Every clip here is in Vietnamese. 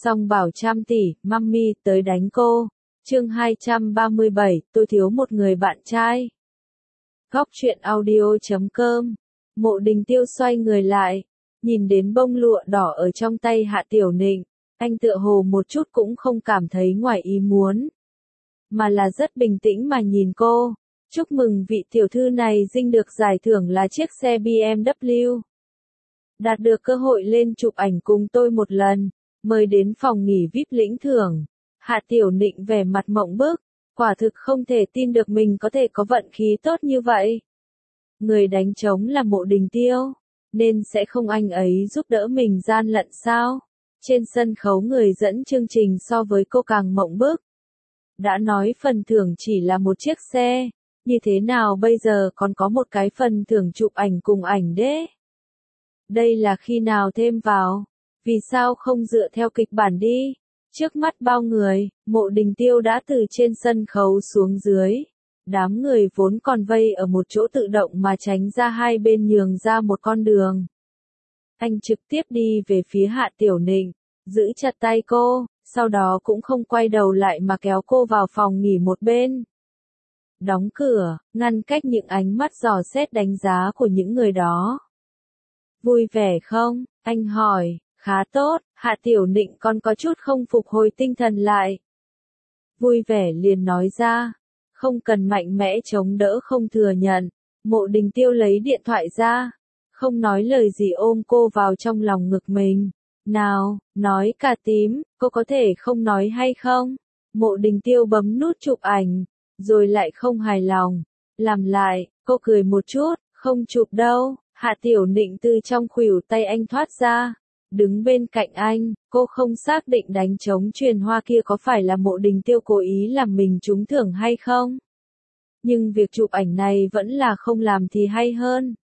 Song bảo trăm tỷ, mummy tới đánh cô. Chương 237, tôi thiếu một người bạn trai. Góc truyện audio.com. Mộ Đình Tiêu xoay người lại, nhìn đến bông lụa đỏ ở trong tay Hạ Tiểu Nịnh, anh tựa hồ một chút cũng không cảm thấy ngoài ý muốn, mà là rất bình tĩnh mà nhìn cô. Chúc mừng vị tiểu thư này giành được giải thưởng là chiếc xe BMW. Đạt được cơ hội lên chụp ảnh cùng tôi một lần, mời đến phòng nghỉ VIP lĩnh thưởng. Hạ Tiểu Nịnh vẻ mặt mộng bức, quả thực không thể tin được mình có thể có vận khí tốt như vậy. Người đánh trống là Mộ Đình Tiêu, nên sẽ không anh ấy giúp đỡ mình gian lận sao? Trên sân khấu người dẫn chương trình so với cô càng mộng bức. Đã nói phần thưởng chỉ là một chiếc xe, như thế nào bây giờ còn có một cái phần thưởng chụp ảnh cùng ảnh đế? Đây là khi nào thêm vào? Vì sao không dựa theo kịch bản đi? Trước mắt bao người, Mộ Đình Tiêu đã từ trên sân khấu xuống dưới. Đám người vốn còn vây ở một chỗ tự động mà tránh ra hai bên nhường ra một con đường. Anh trực tiếp đi về phía Hạ Tiểu Nịnh, giữ chặt tay cô, sau đó cũng không quay đầu lại mà kéo cô vào phòng nghỉ một bên. Đóng cửa, ngăn cách những ánh mắt dò xét đánh giá của những người đó. Vui vẻ không? Anh hỏi. Khá tốt, Hạ Tiểu Nịnh còn có chút không phục hồi tinh thần lại. Vui vẻ liền nói ra, không cần mạnh mẽ chống đỡ không thừa nhận. Mộ Đình Tiêu lấy điện thoại ra, không nói lời gì ôm cô vào trong lòng ngực mình. Nào, nói cả tím, cô có thể không nói hay không? Mộ Đình Tiêu bấm nút chụp ảnh, rồi lại không hài lòng. Làm lại, cô cười một chút, không chụp đâu. Hạ Tiểu Nịnh từ trong khuỷu tay anh thoát ra, đứng bên cạnh anh. Cô không xác định đánh trống truyền hoa kia có phải là Mộ Đình Tiêu cố ý làm mình trúng thưởng hay không. Nhưng việc chụp ảnh này vẫn là không làm thì hay hơn.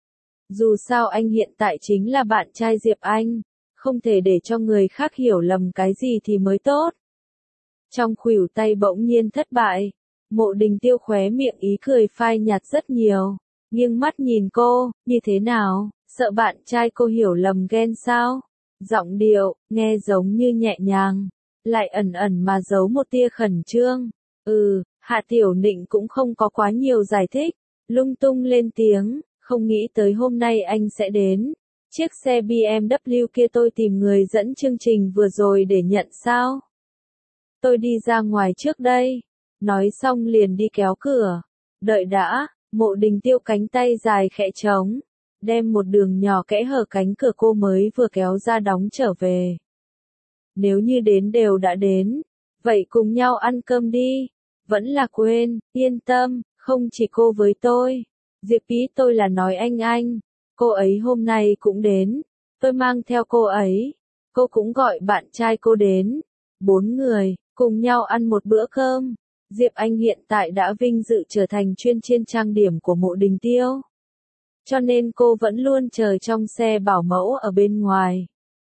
Dù sao anh hiện tại chính là bạn trai Diệp Anh, không thể để cho người khác hiểu lầm cái gì thì mới tốt. Trong khuỷu tay bỗng nhiên thất bại, Mộ Đình Tiêu khóe miệng ý cười phai nhạt rất nhiều, nghiêng mắt nhìn cô, như thế nào, sợ bạn trai cô hiểu lầm ghen sao? Giọng điệu, nghe giống như nhẹ nhàng, lại ẩn ẩn mà giấu một tia khẩn trương. Hạ Tiểu Nịnh cũng không có quá nhiều giải thích, lung tung lên tiếng, không nghĩ tới hôm nay anh sẽ đến. Chiếc xe BMW kia tôi tìm người dẫn chương trình vừa rồi để nhận sao? Tôi đi ra ngoài trước đây. Nói xong liền đi kéo cửa. Đợi đã, Mộ Đình Tiêu cánh tay dài khẽ trống, đem một đường nhỏ kẽ hở cánh cửa cô mới vừa kéo ra đóng trở về. Nếu như đến đều đã đến, vậy cùng nhau ăn cơm đi. Vẫn là quên, yên tâm, không chỉ cô với tôi. Diệp ý tôi là nói anh. Cô ấy hôm nay cũng đến, tôi mang theo cô ấy. Cô cũng gọi bạn trai cô đến. 4 người, cùng nhau ăn một bữa cơm. Diệp Anh hiện tại đã vinh dự trở thành chuyên viên trang điểm của Mộ Đình Tiêu. Cho nên cô vẫn luôn chờ trong xe bảo mẫu ở bên ngoài.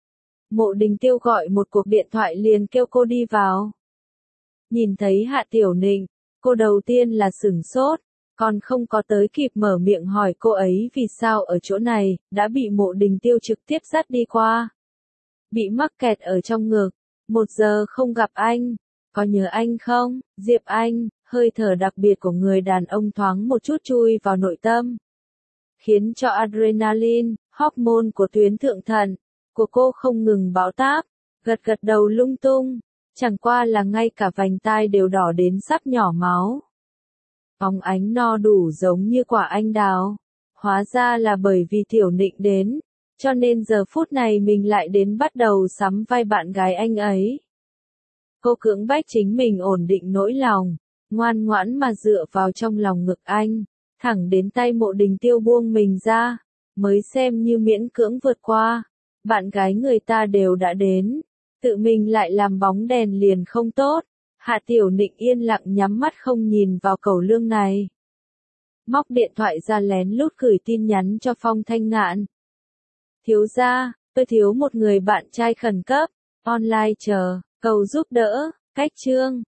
Mộ Đình Tiêu gọi một cuộc điện thoại liền kêu cô đi vào. Nhìn thấy Hạ Tiểu Nịnh, cô đầu tiên là sửng sốt, còn không có tới kịp mở miệng hỏi cô ấy vì sao ở chỗ này, đã bị Mộ Đình Tiêu trực tiếp dắt đi qua. Bị mắc kẹt ở trong ngực, 1 giờ không gặp anh, có nhớ anh không? Diệp Anh, hơi thở đặc biệt của người đàn ông thoáng một chút chui vào nội tâm, khiến cho adrenaline, hormone của tuyến thượng thận của cô không ngừng bão táp, gật đầu lung tung, chẳng qua là ngay cả vành tai đều đỏ đến sắp nhỏ máu. Óng ánh no đủ giống như quả anh đào, hóa ra là bởi vì Tiểu Nịnh đến, cho nên giờ phút này mình lại đến bắt đầu sắm vai bạn gái anh ấy. Cô cưỡng bách chính mình ổn định nỗi lòng, ngoan ngoãn mà dựa vào trong lòng ngực anh, thẳng đến tay Mộ Đình Tiêu buông mình ra, mới xem như miễn cưỡng vượt qua. Bạn gái người ta đều đã đến, tự mình lại làm bóng đèn liền không tốt. Hạ Tiểu Nịnh yên lặng nhắm mắt không nhìn vào cẩu lương này. Móc điện thoại ra lén lút gửi tin nhắn cho Phong Thanh Ngạn. Thiếu gia, tôi thiếu một người bạn trai khẩn cấp, online chờ, cầu giúp đỡ, cách chương.